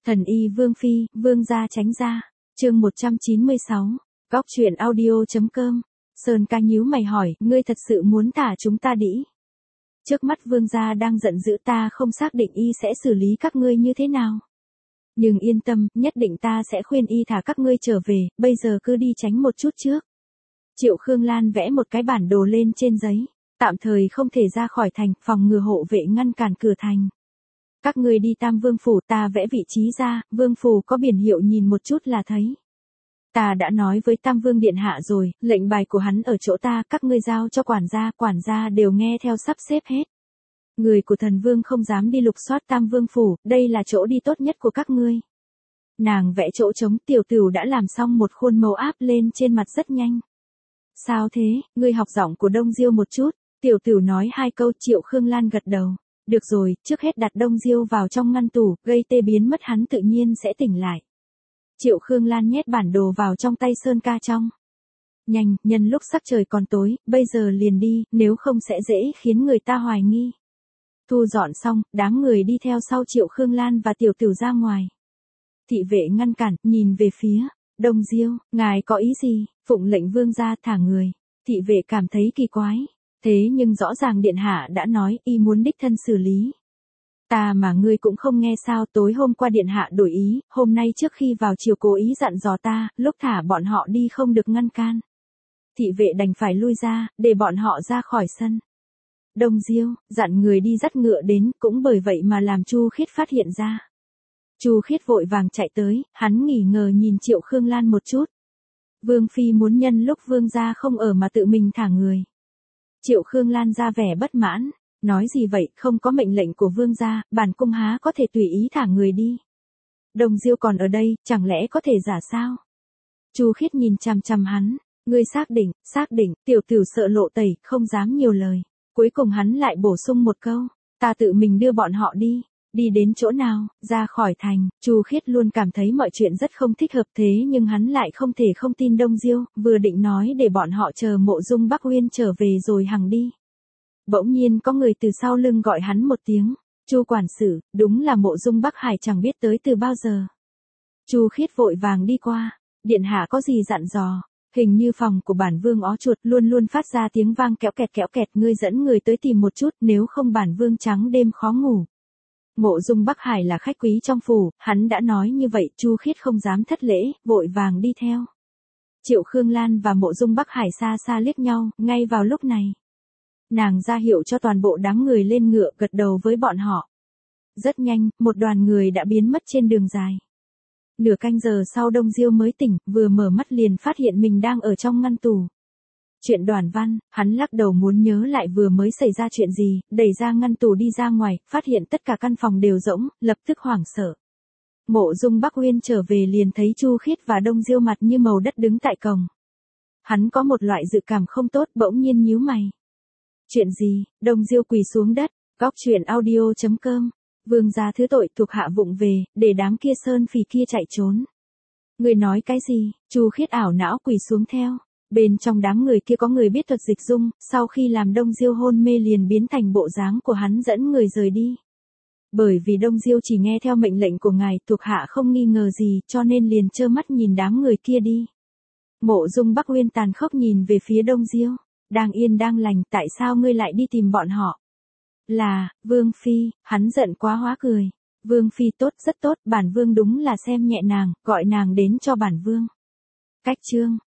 Thần y Vương Phi, Vương gia tránh ra. Chương 196. Góc truyện audio.com. Sơn ca nhíu mày hỏi, ngươi thật sự muốn thả chúng ta đĩ? Trước mắt Vương gia đang giận dữ, ta không xác định y sẽ xử lý các ngươi như thế nào. Nhưng yên tâm, nhất định ta sẽ khuyên y thả các ngươi trở về, bây giờ cứ đi tránh một chút trước. Triệu Khương Lan vẽ một cái bản đồ lên trên giấy, tạm thời không thể ra khỏi thành, phòng ngừa hộ vệ ngăn cản cửa thành. Các ngươi đi Tam Vương phủ, ta vẽ vị trí ra, Vương phủ có biển hiệu nhìn một chút là thấy. Ta đã nói với Tam Vương điện hạ rồi, lệnh bài của hắn ở chỗ ta, các ngươi giao cho quản gia đều nghe theo sắp xếp hết. Người của thần vương không dám đi lục soát Tam Vương phủ, đây là chỗ đi tốt nhất của các ngươi. Nàng vẽ chỗ trống, tiểu tửu đã làm xong một khuôn mẫu áp lên trên mặt rất nhanh. Sao thế, ngươi học giọng của Đông Diêu một chút, tiểu tửu nói hai câu. Triệu Khương Lan gật đầu. Được rồi, trước hết đặt Đông Diêu vào trong ngăn tủ, gây tê biến mất hắn tự nhiên sẽ tỉnh lại. Triệu Khương Lan nhét bản đồ vào trong tay Sơn ca trong. Nhanh, nhân lúc sắc trời còn tối, bây giờ liền đi, nếu không sẽ dễ khiến người ta hoài nghi. Thu dọn xong, đám người đi theo sau Triệu Khương Lan và tiểu tửu ra ngoài. Thị vệ ngăn cản, nhìn về phía Đông Diêu, ngài có ý gì? Phụng lệnh vương gia thả người. Thị vệ cảm thấy kỳ quái. Thế nhưng rõ ràng điện hạ đã nói y muốn đích thân xử lý. Ta mà ngươi cũng không nghe sao? Tối hôm qua điện hạ đổi ý, hôm nay trước khi vào chiều cố ý dặn dò ta, lúc thả bọn họ đi không được ngăn can. Thị vệ đành phải lui ra, để bọn họ ra khỏi sân. Đông Diêu, dặn người đi dắt ngựa đến, cũng bởi vậy mà làm Chu Khiết phát hiện ra. Chu Khiết vội vàng chạy tới, hắn nghỉ ngờ nhìn Triệu Khương Lan một chút. Vương Phi muốn nhân lúc vương gia không ở mà tự mình thả người. Triệu Khương Lan ra vẻ bất mãn, nói gì vậy, không có mệnh lệnh của vương gia, bản cung há có thể tùy ý thả người đi. Đông Diêu còn ở đây, chẳng lẽ có thể giả sao? Chu Khiết nhìn chằm chằm hắn, ngươi xác định, tiểu tửu sợ lộ tẩy, không dám nhiều lời. Cuối cùng hắn lại bổ sung một câu, ta tự mình đưa bọn họ đi. Đi đến chỗ nào? Ra khỏi thành. Chu Khiết luôn cảm thấy mọi chuyện rất không thích hợp, thế nhưng hắn lại không thể không tin Đông Diêu, vừa định nói để bọn họ chờ Mộ Dung Bắc Uyên trở về rồi hằng đi. Bỗng nhiên có người từ sau lưng gọi hắn một tiếng, Chu quản sự, đúng là Mộ Dung Bắc Hải, chẳng biết tới từ bao giờ. Chu Khiết vội vàng đi qua, điện hạ có gì dặn dò? Hình như phòng của bản vương ó chuột luôn luôn phát ra tiếng vang kéo kẹt, ngươi dẫn người tới tìm một chút, nếu không bản vương trắng đêm khó ngủ. Mộ Dung Bắc Hải là khách quý trong phủ, hắn đã nói như vậy, Chu Khiết không dám thất lễ, vội vàng đi theo. Triệu Khương Lan và Mộ Dung Bắc Hải xa xa liếc nhau, ngay vào lúc này. Nàng ra hiệu cho toàn bộ đám người lên ngựa, gật đầu với bọn họ. Rất nhanh, một đoàn người đã biến mất trên đường dài. Nửa canh giờ sau Đông Diêu mới tỉnh, vừa mở mắt liền phát hiện mình đang ở trong ngăn tủ. Chuyện Đoàn Văn, hắn lắc đầu muốn nhớ lại vừa mới xảy ra chuyện gì, đẩy ra ngăn tủ đi ra ngoài, phát hiện tất cả căn phòng đều rỗng, lập tức hoảng sợ. Mộ Dung Bắc Uyên trở về liền thấy Chu Khiết và Đông Diêu mặt như màu đất đứng tại cổng. Hắn có một loại dự cảm không tốt, bỗng nhiên nhíu mày. Chuyện gì? Đông Diêu quỳ xuống đất. Góc truyện audio.com. Vương gia thứ tội, thuộc hạ vụng về, để đám kia sơn phỉ kia chạy trốn. Người nói cái gì? Chu Khiết ảo não quỳ xuống theo. Bên trong đám người kia có người biết thuật dịch dung, sau khi làm Đông Diêu hôn mê liền biến thành bộ dáng của hắn dẫn người rời đi. Bởi vì Đông Diêu chỉ nghe theo mệnh lệnh của ngài, thuộc hạ không nghi ngờ gì, cho nên liền trơ mắt nhìn đám người kia đi. Mộ Dung Bắc Uyên tàn khốc nhìn về phía Đông Diêu, đang yên đang lành, tại sao ngươi lại đi tìm bọn họ? Là, Vương Phi, hắn giận quá hóa cười. Vương Phi tốt, rất tốt, bản vương đúng là xem nhẹ nàng, gọi nàng đến cho bản vương. Cách chương